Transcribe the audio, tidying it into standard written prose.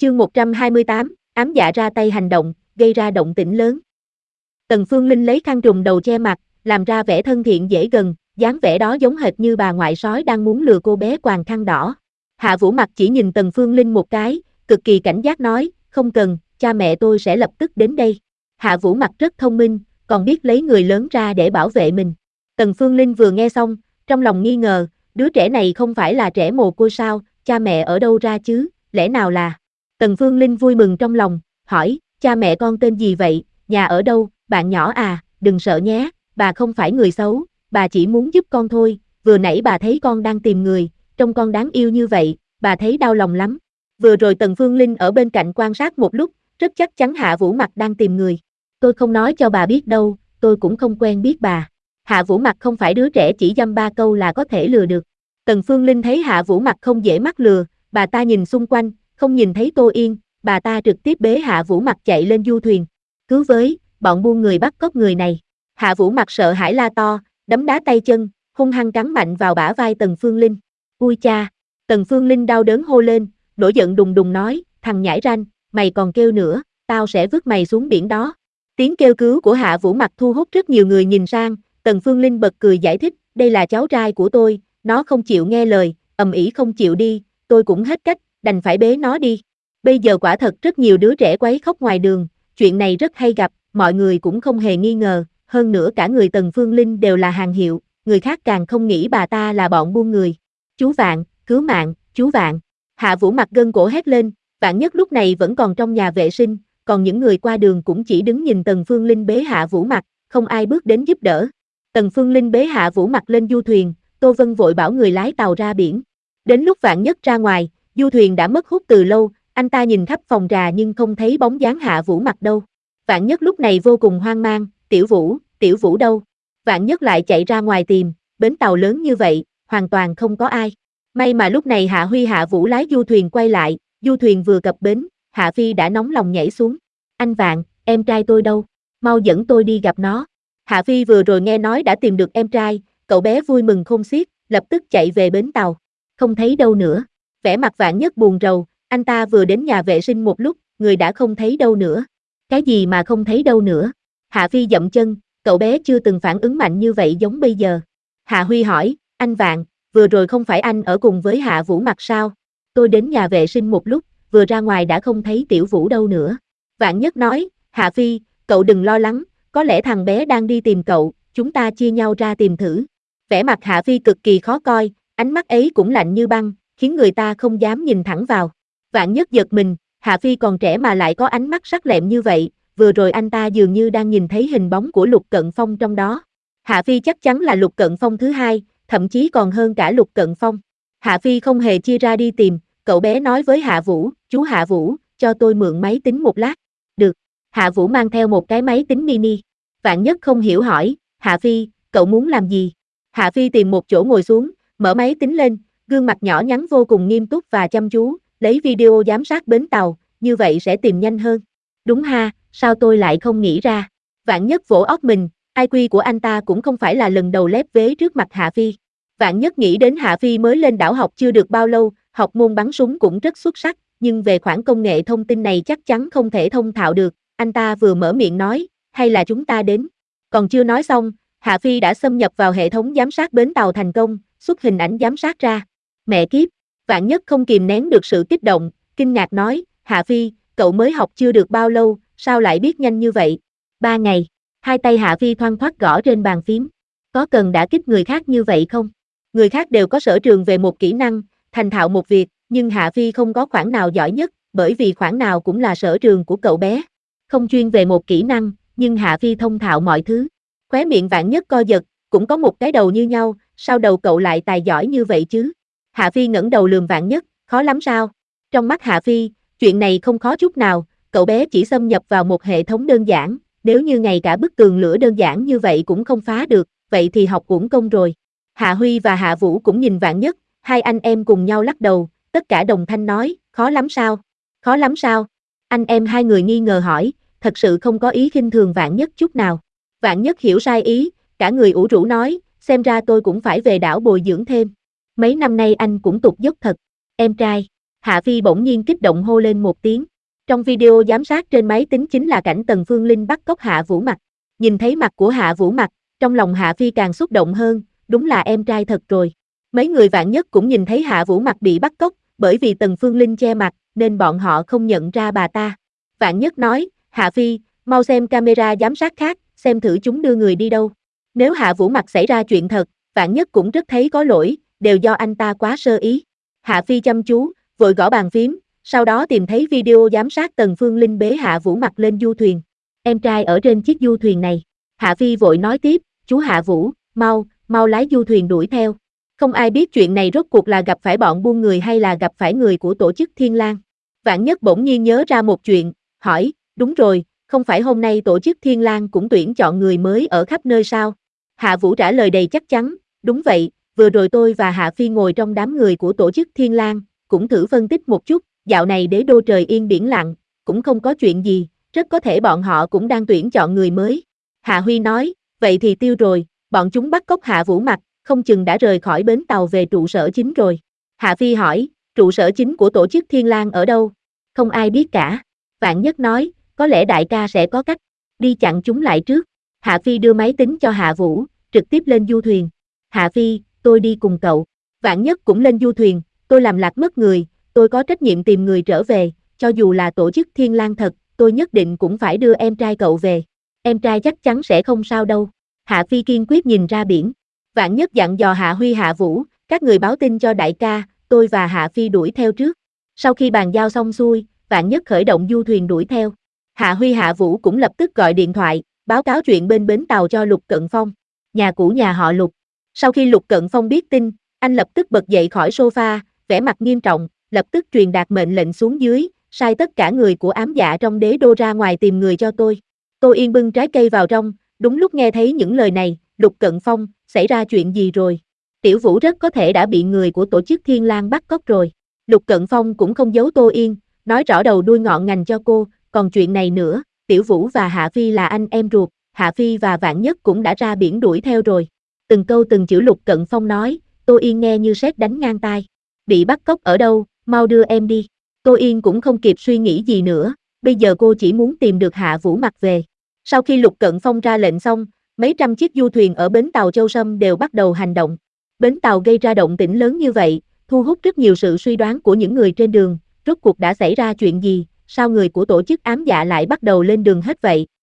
Chương 128, ám dạ ra tay hành động, gây ra động tĩnh lớn. Tần Phương Linh lấy khăn trùm đầu che mặt, làm ra vẻ thân thiện dễ gần, dáng vẻ đó giống hệt như bà ngoại sói đang muốn lừa cô bé quàng khăn đỏ. Hạ Vũ Mặc chỉ nhìn Tần Phương Linh một cái, cực kỳ cảnh giác nói, không cần, cha mẹ tôi sẽ lập tức đến đây. Hạ Vũ Mặc rất thông minh, còn biết lấy người lớn ra để bảo vệ mình. Tần Phương Linh vừa nghe xong, trong lòng nghi ngờ, đứa trẻ này không phải là trẻ mồ côi sao, cha mẹ ở đâu ra chứ, lẽ nào là... Tần Phương Linh vui mừng trong lòng, hỏi, cha mẹ con tên gì vậy, nhà ở đâu, bạn nhỏ à, đừng sợ nhé, bà không phải người xấu, bà chỉ muốn giúp con thôi, vừa nãy bà thấy con đang tìm người, trông con đáng yêu như vậy, bà thấy đau lòng lắm. Vừa rồi Tần Phương Linh ở bên cạnh quan sát một lúc, rất chắc chắn Hạ Vũ Mặc đang tìm người. Tôi không nói cho bà biết đâu, tôi cũng không quen biết bà. Hạ Vũ Mặc không phải đứa trẻ chỉ dăm ba câu là có thể lừa được. Tần Phương Linh thấy Hạ Vũ Mặc không dễ mắc lừa, bà ta nhìn xung quanh, không nhìn thấy Tô Yên, bà ta trực tiếp bế Hạ Vũ Mặc chạy lên du thuyền. Cứu với, bọn buôn người bắt cóc người này. Hạ Vũ Mặc sợ hãi la to, đấm đá tay chân, hung hăng cắn mạnh vào bả vai Tần Phương Linh. Ui cha! Tần Phương Linh đau đớn hô lên, nổi giận đùng đùng nói, thằng nhãi ranh, mày còn kêu nữa, tao sẽ vứt mày xuống biển đó. Tiếng kêu cứu của Hạ Vũ Mặc thu hút rất nhiều người nhìn sang, Tần Phương Linh bật cười giải thích, đây là cháu trai của tôi, nó không chịu nghe lời, ầm ĩ không chịu đi, tôi cũng hết cách, đành phải bế nó đi. Bây giờ quả thật rất nhiều đứa trẻ quấy khóc ngoài đường, chuyện này rất hay gặp, mọi người cũng không hề nghi ngờ, hơn nữa cả người Tần Phương Linh đều là hàng hiệu, người khác càng không nghĩ bà ta là bọn buôn người. Chú Vạn, cứu mạng, chú Vạn. Hạ Vũ Mặc gân cổ hét lên, Vạn Nhất lúc này vẫn còn trong nhà vệ sinh, còn những người qua đường cũng chỉ đứng nhìn Tần Phương Linh bế Hạ Vũ Mặc, không ai bước đến giúp đỡ. Tần Phương Linh bế Hạ Vũ Mặc lên du thuyền, Tô Vân vội bảo người lái tàu ra biển. Đến lúc Vạn Nhất ra ngoài, du thuyền đã mất hút từ lâu, anh ta nhìn khắp phòng trà nhưng không thấy bóng dáng Hạ Vũ Mặc đâu. Vạn Nhất lúc này vô cùng hoang mang, Tiểu Vũ đâu? Vạn Nhất lại chạy ra ngoài tìm, bến tàu lớn như vậy, hoàn toàn không có ai. May mà lúc này Hạ Huy Hạ Vũ lái du thuyền quay lại, du thuyền vừa cập bến, Hạ Phi đã nóng lòng nhảy xuống. Anh Vạn, em trai tôi đâu? Mau dẫn tôi đi gặp nó. Hạ Phi vừa rồi nghe nói đã tìm được em trai, cậu bé vui mừng khôn xiết, lập tức chạy về bến tàu. Không thấy đâu nữa. Vẻ mặt Vạn Nhất buồn rầu, anh ta vừa đến nhà vệ sinh một lúc, người đã không thấy đâu nữa. Cái gì mà không thấy đâu nữa? Hạ Phi dậm chân, cậu bé chưa từng phản ứng mạnh như vậy giống bây giờ. Hạ Huy hỏi, anh Vạn, vừa rồi không phải anh ở cùng với Hạ Vũ Mặc sao? Tôi đến nhà vệ sinh một lúc, vừa ra ngoài đã không thấy Tiểu Vũ đâu nữa. Vạn Nhất nói, Hạ Phi, cậu đừng lo lắng, có lẽ thằng bé đang đi tìm cậu, chúng ta chia nhau ra tìm thử. Vẻ mặt Hạ Phi cực kỳ khó coi, ánh mắt ấy cũng lạnh như băng, khiến người ta không dám nhìn thẳng vào. Vạn Nhất giật mình, Hạ Phi còn trẻ mà lại có ánh mắt sắc lẹm như vậy, vừa rồi anh ta dường như đang nhìn thấy hình bóng của Lục Cận Phong trong đó. Hạ Phi chắc chắn là Lục Cận Phong thứ hai, thậm chí còn hơn cả Lục Cận Phong. Hạ Phi không hề chia ra đi tìm, cậu bé nói với Hạ Vũ, chú Hạ Vũ, cho tôi mượn máy tính một lát. Được. Hạ Vũ mang theo một cái máy tính mini. Vạn Nhất không hiểu hỏi, Hạ Phi, cậu muốn làm gì? Hạ Phi tìm một chỗ ngồi xuống, mở máy tính lên, gương mặt nhỏ nhắn vô cùng nghiêm túc và chăm chú, lấy video giám sát bến tàu, như vậy sẽ tìm nhanh hơn. Đúng ha, sao tôi lại không nghĩ ra? Vạn Nhất vỗ óc mình, IQ của anh ta cũng không phải là lần đầu lép vế trước mặt Hạ Phi. Vạn Nhất nghĩ đến Hạ Phi mới lên đảo học chưa được bao lâu, học môn bắn súng cũng rất xuất sắc, nhưng về khoản công nghệ thông tin này chắc chắn không thể thông thạo được. Anh ta vừa mở miệng nói, hay là chúng ta đến. Còn chưa nói xong, Hạ Phi đã xâm nhập vào hệ thống giám sát bến tàu thành công, xuất hình ảnh giám sát ra. Mẹ kiếp, Vạn Nhất không kìm nén được sự kích động, kinh ngạc nói, Hạ Phi, cậu mới học chưa được bao lâu, sao lại biết nhanh như vậy? 3 ngày, hai tay Hạ Phi thoăn thoắt gõ trên bàn phím. Có cần đả kích người khác như vậy không? Người khác đều có sở trường về một kỹ năng, thành thạo một việc, nhưng Hạ Phi không có khoản nào giỏi nhất, bởi vì khoản nào cũng là sở trường của cậu bé. Không chuyên về một kỹ năng, nhưng Hạ Phi thông thạo mọi thứ. Khóe miệng Vạn Nhất co giật, cũng có một cái đầu như nhau, sao đầu cậu lại tài giỏi như vậy chứ? Hạ Phi ngẩng đầu lườm Vạn Nhất, khó lắm sao? Trong mắt Hạ Phi, chuyện này không khó chút nào, cậu bé chỉ xâm nhập vào một hệ thống đơn giản, nếu như ngay cả bức tường lửa đơn giản như vậy cũng không phá được, vậy thì học uổng công rồi. Hạ Huy và Hạ Vũ cũng nhìn Vạn Nhất, hai anh em cùng nhau lắc đầu, tất cả đồng thanh nói, khó lắm sao? Khó lắm sao? Anh em hai người nghi ngờ hỏi, thật sự không có ý khinh thường Vạn Nhất chút nào. Vạn Nhất hiểu sai ý, cả người ủ rũ nói, xem ra tôi cũng phải về đảo bồi dưỡng thêm. Mấy năm nay anh cũng tụt dốc thật. Em trai, Hạ Phi bỗng nhiên kích động hô lên một tiếng. Trong video giám sát trên máy tính chính là cảnh Tần Phương Linh bắt cóc Hạ Vũ Mặc. Nhìn thấy mặt của Hạ Vũ Mặc, trong lòng Hạ Phi càng xúc động hơn, đúng là em trai thật rồi. Mấy người Vạn Nhất cũng nhìn thấy Hạ Vũ Mặc bị bắt cóc, bởi vì Tần Phương Linh che mặt, nên bọn họ không nhận ra bà ta. Vạn Nhất nói, Hạ Phi, mau xem camera giám sát khác, xem thử chúng đưa người đi đâu. Nếu Hạ Vũ Mặc xảy ra chuyện thật, Vạn Nhất cũng rất thấy có lỗi, đều do anh ta quá sơ ý. Hạ Phi chăm chú, vội gõ bàn phím, sau đó tìm thấy video giám sát Tần Phương Linh bế Hạ Vũ Mặc lên du thuyền. Em trai ở trên chiếc du thuyền này. Hạ Phi vội nói tiếp, chú Hạ Vũ, mau lái du thuyền đuổi theo. Không ai biết chuyện này rốt cuộc là gặp phải bọn buôn người hay là gặp phải người của tổ chức Thiên Lang. Vạn Nhất bỗng nhiên nhớ ra một chuyện, hỏi, đúng rồi, không phải hôm nay tổ chức Thiên Lang cũng tuyển chọn người mới ở khắp nơi sao? Hạ Vũ trả lời đầy chắc chắn, đúng vậy, vừa rồi tôi và Hạ Phi ngồi trong đám người của tổ chức Thiên Lang, cũng thử phân tích một chút, dạo này đế đô trời yên biển lặng, cũng không có chuyện gì, rất có thể bọn họ cũng đang tuyển chọn người mới. Hạ Huy nói, vậy thì tiêu rồi, bọn chúng bắt cóc Hạ Vũ Mặc, không chừng đã rời khỏi bến tàu về trụ sở chính rồi. Hạ Phi hỏi, trụ sở chính của tổ chức Thiên Lang ở đâu? Không ai biết cả. Vạn Nhất nói, có lẽ đại ca sẽ có cách, đi chặn chúng lại trước. Hạ Phi đưa máy tính cho Hạ Vũ, trực tiếp lên du thuyền. Hạ Phi, tôi đi cùng cậu. Vạn Nhất cũng lên du thuyền, tôi làm lạc mất người, tôi có trách nhiệm tìm người trở về, cho dù là tổ chức Thiên Lang thật, tôi nhất định cũng phải đưa em trai cậu về. Em trai chắc chắn sẽ không sao đâu. Hạ Phi kiên quyết nhìn ra biển. Vạn Nhất dặn dò Hạ Huy Hạ Vũ, các người báo tin cho đại ca, tôi và Hạ Phi đuổi theo trước. Sau khi bàn giao xong xuôi, Vạn Nhất khởi động du thuyền đuổi theo. Hạ Huy Hạ Vũ cũng lập tức gọi điện thoại, báo cáo chuyện bên bến tàu cho Lục Cận Phong, nhà cũ nhà họ Lục. Sau khi Lục Cận Phong biết tin, anh lập tức bật dậy khỏi sofa, vẻ mặt nghiêm trọng, lập tức truyền đạt mệnh lệnh xuống dưới, sai tất cả người của ám dạ trong đế đô ra ngoài tìm người cho tôi. Tô Yên bưng trái cây vào trong, đúng lúc nghe thấy những lời này, Lục Cận Phong, xảy ra chuyện gì rồi? Tiểu Vũ rất có thể đã bị người của tổ chức Thiên Lang bắt cóc rồi. Lục Cận Phong cũng không giấu Tô Yên, nói rõ đầu đuôi ngọn ngành cho cô, còn chuyện này nữa, Tiểu Vũ và Hạ Phi là anh em ruột, Hạ Phi và Vạn Nhất cũng đã ra biển đuổi theo rồi. Từng câu từng chữ Lục Cận Phong nói, Tô Yên nghe như sét đánh ngang tai. Bị bắt cóc ở đâu, mau đưa em đi. Tô Yên cũng không kịp suy nghĩ gì nữa, bây giờ cô chỉ muốn tìm được Hạ Vũ Mặc về. Sau khi Lục Cận Phong ra lệnh xong, mấy trăm chiếc du thuyền ở bến tàu Châu Sâm đều bắt đầu hành động. Bến tàu gây ra động tĩnh lớn như vậy, thu hút rất nhiều sự suy đoán của những người trên đường, rốt cuộc đã xảy ra chuyện gì, sao người của tổ chức ám dạ lại bắt đầu lên đường hết vậy?